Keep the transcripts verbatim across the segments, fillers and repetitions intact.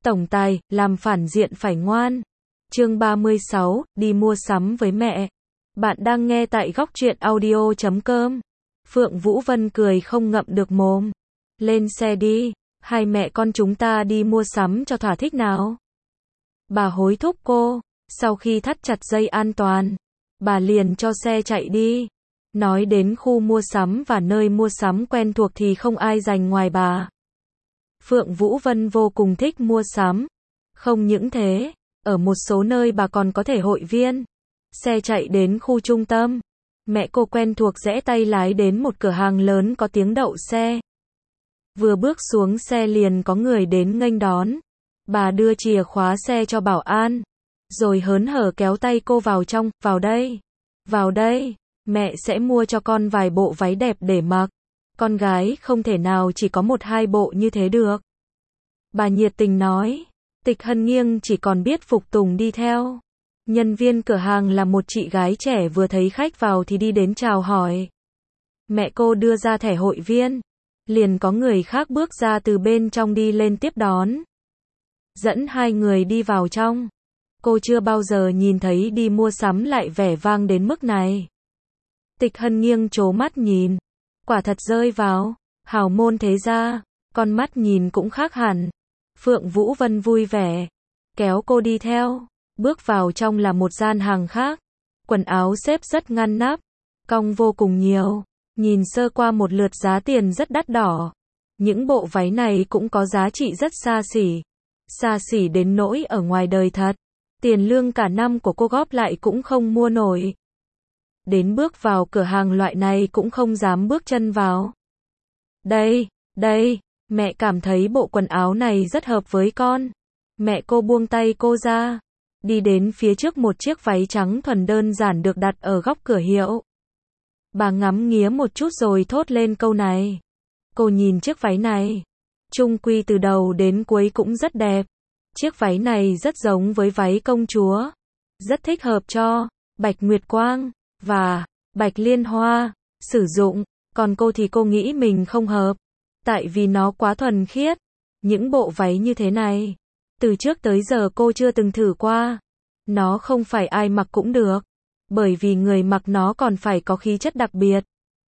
Tổng tài, làm phản diện phải ngoan. Chương ba mươi sáu, đi mua sắm với mẹ. Bạn đang nghe tại góc truyện audio chấm com. Phượng Vũ Vân cười không ngậm được mồm. Lên xe đi, hai mẹ con chúng ta đi mua sắm cho thỏa thích nào. Bà hối thúc cô, sau khi thắt chặt dây an toàn, bà liền cho xe chạy đi. Nói đến khu mua sắm và nơi mua sắm quen thuộc thì không ai giành ngoài bà. Phượng Vũ Vân vô cùng thích mua sắm. Không những thế, ở một số nơi bà còn có thể hội viên. Xe chạy đến khu trung tâm. Mẹ cô quen thuộc rẽ tay lái đến một cửa hàng lớn có tiếng đậu xe. Vừa bước xuống xe liền có người đến nghênh đón. Bà đưa chìa khóa xe cho bảo an. Rồi hớn hở kéo tay cô vào trong, vào đây. Vào đây, mẹ sẽ mua cho con vài bộ váy đẹp để mặc. Con gái không thể nào chỉ có một hai bộ như thế được. Bà nhiệt tình nói. Tịch Hân Nghiêng chỉ còn biết phục tùng đi theo. Nhân viên cửa hàng là một chị gái trẻ vừa thấy khách vào thì đi đến chào hỏi. Mẹ cô đưa ra thẻ hội viên. Liền có người khác bước ra từ bên trong đi lên tiếp đón. Dẫn hai người đi vào trong. Cô chưa bao giờ nhìn thấy đi mua sắm lại vẻ vang đến mức này. Tịch Hân Nghiêng trố mắt nhìn. Quả thật rơi vào hào môn thế gia, con mắt nhìn cũng khác hẳn. Phượng Vũ Vân vui vẻ, kéo cô đi theo. Bước vào trong là một gian hàng khác. Quần áo xếp rất ngăn nắp, cong vô cùng nhiều. Nhìn sơ qua một lượt giá tiền rất đắt đỏ. Những bộ váy này cũng có giá trị rất xa xỉ. Xa xỉ đến nỗi ở ngoài đời thật. Tiền lương cả năm của cô góp lại cũng không mua nổi. Đến bước vào cửa hàng loại này cũng không dám bước chân vào. Đây, đây, mẹ cảm thấy bộ quần áo này rất hợp với con. Mẹ cô buông tay cô ra. Đi đến phía trước một chiếc váy trắng thuần đơn giản được đặt ở góc cửa hiệu. Bà ngắm nghía một chút rồi thốt lên câu này. Cô nhìn chiếc váy này. Chung quy từ đầu đến cuối cũng rất đẹp. Chiếc váy này rất giống với váy công chúa. Rất thích hợp cho Bạch Nguyệt Quang và Bạch Liên Hoa sử dụng. Còn cô thì cô nghĩ mình không hợp. Tại vì nó quá thuần khiết. Những bộ váy như thế này, từ trước tới giờ cô chưa từng thử qua. Nó không phải ai mặc cũng được. Bởi vì người mặc nó còn phải có khí chất đặc biệt.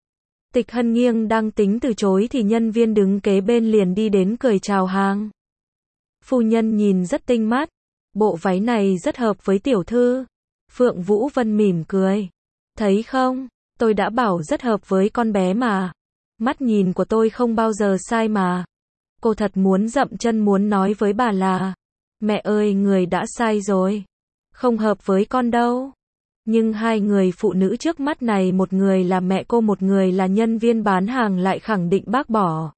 Tịch Hân Nghiêng đang tính từ chối thì nhân viên đứng kế bên liền đi đến cười chào hàng. Phu nhân nhìn rất tinh mắt. Bộ váy này rất hợp với tiểu thư. Phượng Vũ Vân mỉm cười. Thấy không, tôi đã bảo rất hợp với con bé mà. Mắt nhìn của tôi không bao giờ sai mà. Cô thật muốn dậm chân muốn nói với bà là, mẹ ơi người đã sai rồi. Không hợp với con đâu. Nhưng hai người phụ nữ trước mắt này, một người là mẹ cô, một người là nhân viên bán hàng, lại khẳng định bác bỏ.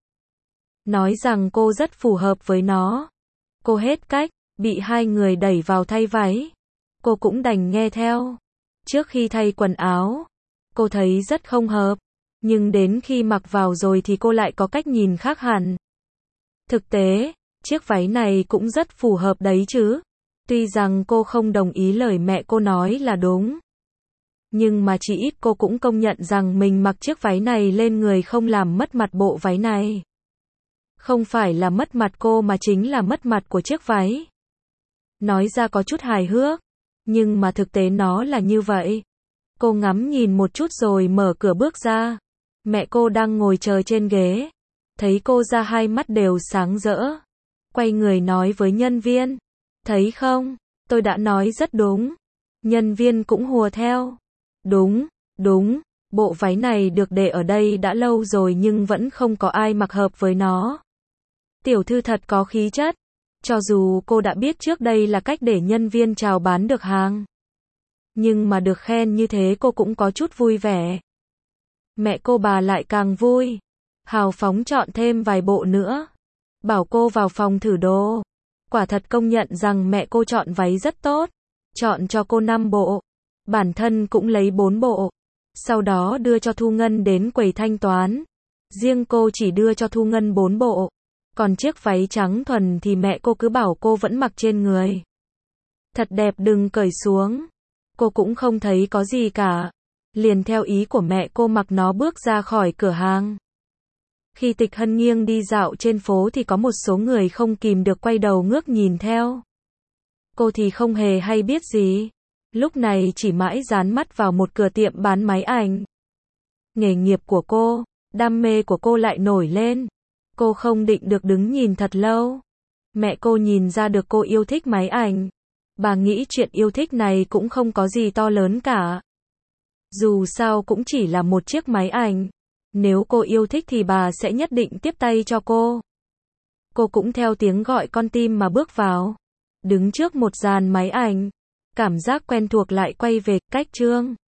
Nói rằng cô rất phù hợp với nó. Cô hết cách, bị hai người đẩy vào thay váy. Cô cũng đành nghe theo. Trước khi thay quần áo, cô thấy rất không hợp. Nhưng đến khi mặc vào rồi thì cô lại có cách nhìn khác hẳn. Thực tế, chiếc váy này cũng rất phù hợp đấy chứ. Tuy rằng cô không đồng ý lời mẹ cô nói là đúng. Nhưng mà chỉ ít cô cũng công nhận rằng mình mặc chiếc váy này lên người không làm mất mặt bộ váy này. Không phải là mất mặt cô mà chính là mất mặt của chiếc váy. Nói ra có chút hài hước. Nhưng mà thực tế nó là như vậy. Cô ngắm nhìn một chút rồi mở cửa bước ra. Mẹ cô đang ngồi chờ trên ghế. Thấy cô ra hai mắt đều sáng rỡ. Quay người nói với nhân viên. Thấy không, tôi đã nói rất đúng. Nhân viên cũng hùa theo. Đúng, đúng, bộ váy này được để ở đây đã lâu rồi nhưng vẫn không có ai mặc hợp với nó. Tiểu thư thật có khí chất. Cho dù cô đã biết trước đây là cách để nhân viên chào bán được hàng. Nhưng mà được khen như thế cô cũng có chút vui vẻ. Mẹ cô bà lại càng vui. Hào phóng chọn thêm vài bộ nữa. Bảo cô vào phòng thử đồ. Quả thật công nhận rằng mẹ cô chọn váy rất tốt. Chọn cho cô năm bộ. Bản thân cũng lấy bốn bộ. Sau đó đưa cho Thu Ngân đến quầy thanh toán. Riêng cô chỉ đưa cho Thu Ngân bốn bộ. Còn chiếc váy trắng thuần thì mẹ cô cứ bảo cô vẫn mặc trên người. Thật đẹp đừng cởi xuống. Cô cũng không thấy có gì cả. Liền theo ý của mẹ cô mặc nó bước ra khỏi cửa hàng. Khi Tịch Hân nghiêng đi dạo trên phố thì có một số người không kìm được quay đầu ngước nhìn theo. Cô thì không hề hay biết gì. Lúc này chỉ mãi dán mắt vào một cửa tiệm bán máy ảnh. Nghề nghiệp của cô, đam mê của cô lại nổi lên. Cô không định được đứng nhìn thật lâu. Mẹ cô nhìn ra được cô yêu thích máy ảnh. Bà nghĩ chuyện yêu thích này cũng không có gì to lớn cả. Dù sao cũng chỉ là một chiếc máy ảnh. Nếu cô yêu thích thì bà sẽ nhất định tiếp tay cho cô. Cô cũng theo tiếng gọi con tim mà bước vào. Đứng trước một dàn máy ảnh. Cảm giác quen thuộc lại quay về, cách Trương.